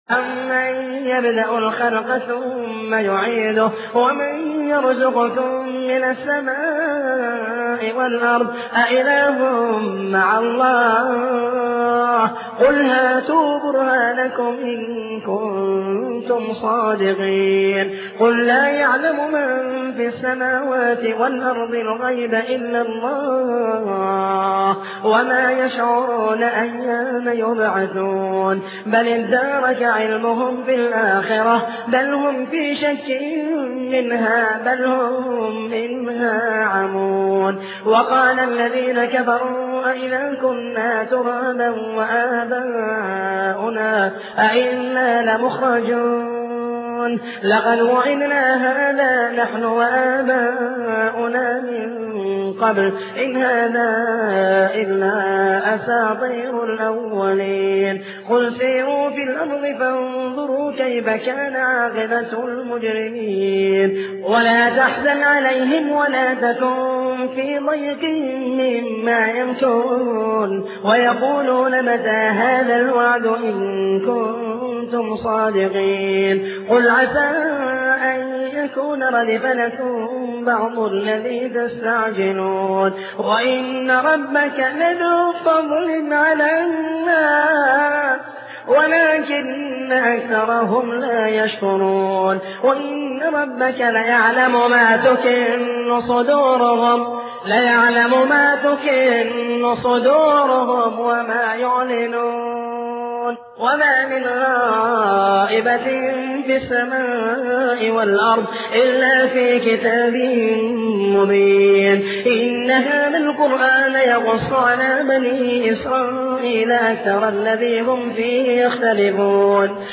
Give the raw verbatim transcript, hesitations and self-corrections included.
أَمَّن يَبْدَأُ الْخَلْقَ ثُمَّ يُعِيدُهُ وَمَن يَرْزُقُكُم مِّنَ السَّمَاءِ وَالْأَرْضِ أَإِلَٰهٌ مَّعَ اللَّهِ ۚ قُلْ هَاتُوا بُرْهَانَكُمْ إِن كُنتُمْ صَادِقِينَ قُل لَّا يَعْلَمُ مَن فِي السَّمَاوَاتِ وَالْأَرْضِ الْغَيْبَ إِلَّا اللَّهُ وَمَا يَشْعُرُونَ أَيَّانَ يُبْعَثُونَ بَلِ ادَّارَكَ عِلْمُهُمْ فِي الْآخِرَةِ بَلْ هُمْ فِي شَكٍّ مِّنْهَا بَلْ هُم مِّنْهَا عَمُونَ وَقَالَ الَّذِينَ كَفَرُوا أَإِذَا كُنَّا تُرَابًا وَآبَاؤُنَا أَإِنَّا لَمُخْرَجُونَ لَقَدْ وُعِدْنَا هَٰذَا نَحْنُ وَآبَاؤُنَا مِن قَبْلُ إِنْ هَٰذَا إِلَّا أَسَاطِيرُ الْأَوَّلِينَ قُلْ سِيرُوا فِي الْأَرْضِ فَانظُرُوا كَيْفَ كَانَ عَاقِبَةُ الْمُجْرِمِينَ وَلَا تَحْزَنْ عَلَيْهِمْ وَلَا تَكُن فِي ضَيْقٍ مِّمَّا يَمْكُرُونَ وَيَقُولُونَ مَتَىٰ هَٰذَا الْوَعْدُ إِن كُنتُمْ صَادِقِينَ قُلْ عَسَىٰ أَن يَكُونَ رَدِفَ لَكُم بَعْضُ الَّذِي تَسْتَعْجِلُونَ وَإِنَّ رَبَّكَ لَذُو فَضْلٍ عَلَى النَّاسِ وَلَٰكِنَّ أَكْثَرَهُمْ لَا يَشْكُرُونَ وَإِنَّ رَبَّكَ لَيَعْلَمُ مَا تُكِنُّ صُدُورُهُمْ لَيَعْلَمُ مَا تُكِنُّ صُدُورُهُمْ وَمَا يُعْلِنُونَ وَمَا مِنْ غَائِبَةٍ فِي السَّمَاءِ وَالْأَرْضِ إِلَّا فِي كِتَابٍ مُّبِينٍ إِنَّ هَٰذَا الْقُرْآنَ يَقُصُّ عَلَىٰ بَنِي إِسْرَائِيلَ أَكْثَرَ الَّذِي هُمْ فِيهِ يَخْتَلِفُونَ